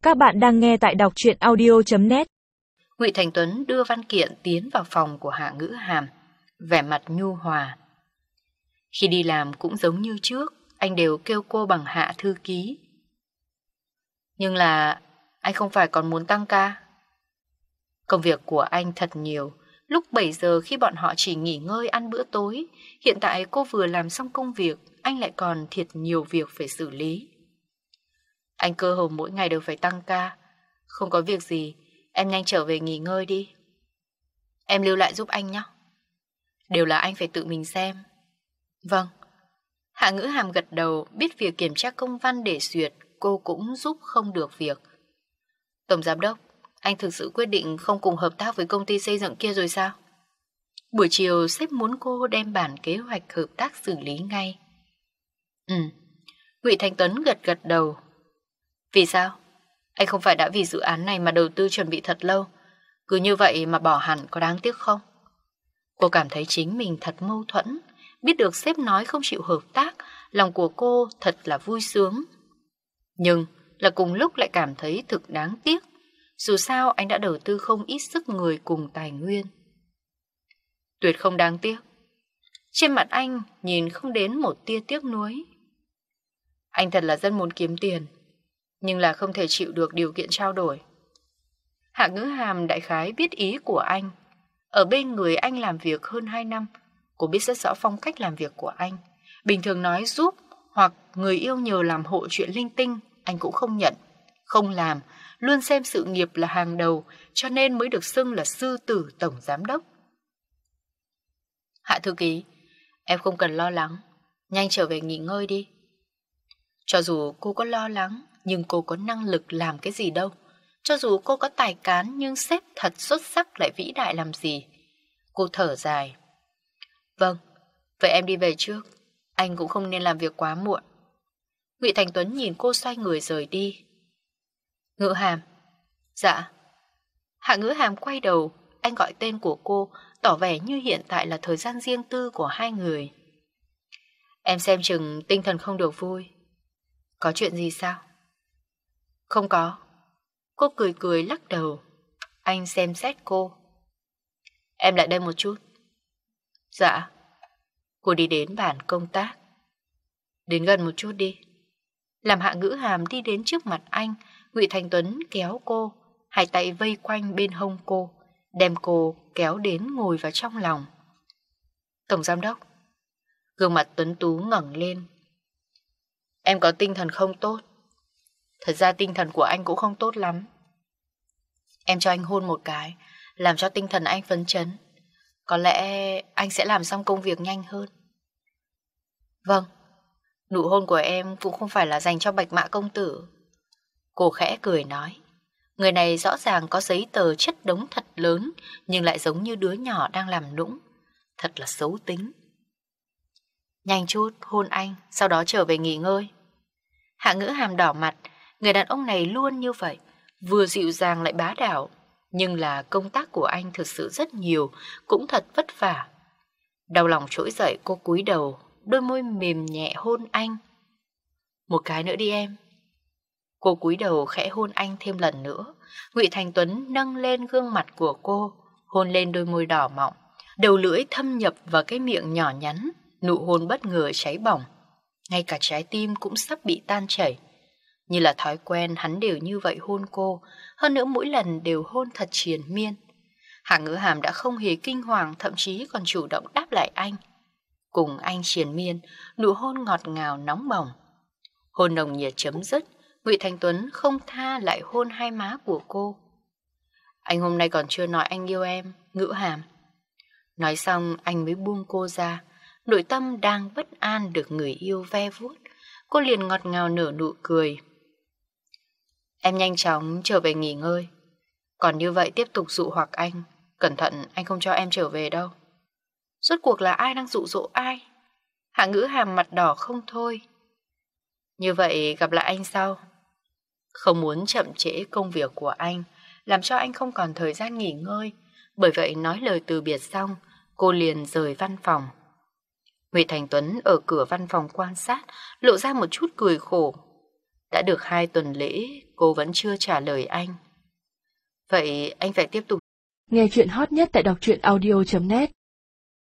Các bạn đang nghe tại đọc truyện audio.net. Ngụy Thành Tuấn đưa văn kiện tiến vào phòng của Hạ Ngữ Hàm, vẻ mặt nhu hòa. Khi đi làm cũng giống như trước, anh đều kêu cô bằng Hạ thư ký. Nhưng là anh không phải còn muốn tăng ca. Công việc của anh thật nhiều. Lúc 7 giờ khi bọn họ chỉ nghỉ ngơi ăn bữa tối, hiện tại cô vừa làm xong công việc, anh lại còn thiệt nhiều việc phải xử lý. Anh cơ hồ mỗi ngày đều phải tăng ca. Không có việc gì, em nhanh trở về nghỉ ngơi đi. Em lưu lại giúp anh nhé. Đều là anh phải tự mình xem. Vâng. Hạ Ngữ Hàm gật đầu, biết việc kiểm tra công văn để duyệt, cô cũng giúp không được việc. Tổng giám đốc, anh thực sự quyết định không cùng hợp tác với công ty xây dựng kia rồi sao? Buổi chiều sếp muốn cô đem bản kế hoạch hợp tác xử lý ngay. Ngụy Thành Tuấn gật gật đầu. Vì sao? Anh không phải đã vì dự án này mà đầu tư chuẩn bị thật lâu, cứ như vậy mà bỏ hẳn có đáng tiếc không? Cô cảm thấy chính mình thật mâu thuẫn, biết được sếp nói không chịu hợp tác, lòng của cô thật là vui sướng. Nhưng là cùng lúc lại cảm thấy thực đáng tiếc, dù sao anh đã đầu tư không ít sức người cùng tài nguyên. Tuyệt không đáng tiếc. Trên mặt anh nhìn không đến một tia tiếc nuối. Anh thật là rất muốn kiếm tiền, nhưng là không thể chịu được điều kiện trao đổi. Hạ Ngữ Hàm đại khái biết ý của anh. Ở bên người anh làm việc hơn 2 năm, cô biết rất rõ phong cách làm việc của anh. Bình thường nói giúp hoặc người yêu nhờ làm hộ chuyện linh tinh, anh cũng không nhận, không làm, luôn xem sự nghiệp là hàng đầu, cho nên mới được xưng là sư tử tổng giám đốc. Hạ thư ký, em không cần lo lắng, nhanh trở về nghỉ ngơi đi. Cho dù cô có lo lắng, nhưng cô có năng lực làm cái gì đâu. Cho dù cô có tài cán, nhưng sếp thật xuất sắc lại vĩ đại làm gì. Cô thở dài. Vâng, vậy em đi về trước. Anh cũng không nên làm việc quá muộn. Ngụy Thành Tuấn nhìn cô xoay người rời đi. Ngữ Hàm. Dạ. Hạ Ngữ Hàm quay đầu, anh gọi tên của cô, tỏ vẻ như hiện tại là thời gian riêng tư của hai người. Em xem chừng tinh thần không được vui. Có chuyện gì sao? Không có. Cô cười cười lắc đầu. Anh xem xét cô. Em lại đây một chút. Dạ. Cô đi đến bàn công tác. Đến gần một chút đi. Làm Hạ Ngữ Hàm đi đến trước mặt anh, Ngụy Thành Tuấn kéo cô, hai tay vây quanh bên hông cô, đem cô kéo đến ngồi vào trong lòng. Tổng giám đốc. Gương mặt tuấn tú ngẩng lên. Em có tinh thần không tốt. Thật ra tinh thần của anh cũng không tốt lắm. Em cho anh hôn một cái, làm cho tinh thần anh phấn chấn. Có lẽ anh sẽ làm xong công việc nhanh hơn. Vâng, nụ hôn của em cũng không phải là dành cho Bạch Mã công tử. Cô khẽ cười nói. Người này rõ ràng có giấy tờ chất đống thật lớn, nhưng lại giống như đứa nhỏ đang làm nũng. Thật là xấu tính. Nhanh chút, hôn anh, sau đó trở về nghỉ ngơi. Hạ Ngữ Hàm đỏ mặt. Người đàn ông này luôn như vậy, vừa dịu dàng lại bá đạo. Nhưng là công tác của anh thực sự rất nhiều, cũng thật vất vả. Đau lòng trỗi dậy, cô cúi đầu, đôi môi mềm nhẹ hôn anh. Một cái nữa đi em. Cô cúi đầu khẽ hôn anh thêm lần nữa. Ngụy Thành Tuấn nâng lên gương mặt của cô, hôn lên đôi môi đỏ mọng, đầu lưỡi thâm nhập vào cái miệng nhỏ nhắn. Nụ hôn bất ngờ cháy bỏng, ngay cả trái tim cũng sắp bị tan chảy. Như là thói quen, hắn đều như vậy hôn cô, hơn nữa mỗi lần đều hôn thật triền miên. Hạ Ngữ Hàm đã không hề kinh hoàng, thậm chí còn chủ động đáp lại anh. Cùng anh triền miên, nụ hôn ngọt ngào nóng bỏng. Hôn nồng nhiệt chấm dứt, Ngụy Thành Tuấn không tha lại hôn hai má của cô. Anh hôm nay còn chưa nói anh yêu em, Ngữ Hàm. Nói xong anh mới buông cô ra. Nội tâm đang bất an được người yêu ve vuốt, cô liền ngọt ngào nở nụ cười. Em nhanh chóng trở về nghỉ ngơi. Còn như vậy tiếp tục dụ hoặc anh, cẩn thận anh không cho em trở về đâu. Rốt cuộc là ai đang dụ dỗ ai? Hạ Ngữ Hàm mặt đỏ không thôi. Như vậy gặp lại anh sau. Không muốn chậm trễ công việc của anh, làm cho anh không còn thời gian nghỉ ngơi. Bởi vậy nói lời từ biệt xong, cô liền rời văn phòng. Ngụy Thành Tuấn ở cửa văn phòng quan sát, lộ ra một chút cười khổ. Đã được 2 tuần lễ, cô vẫn chưa trả lời anh. Vậy anh phải tiếp tục. Nghe chuyện hot nhất tại đọc truyện audio.net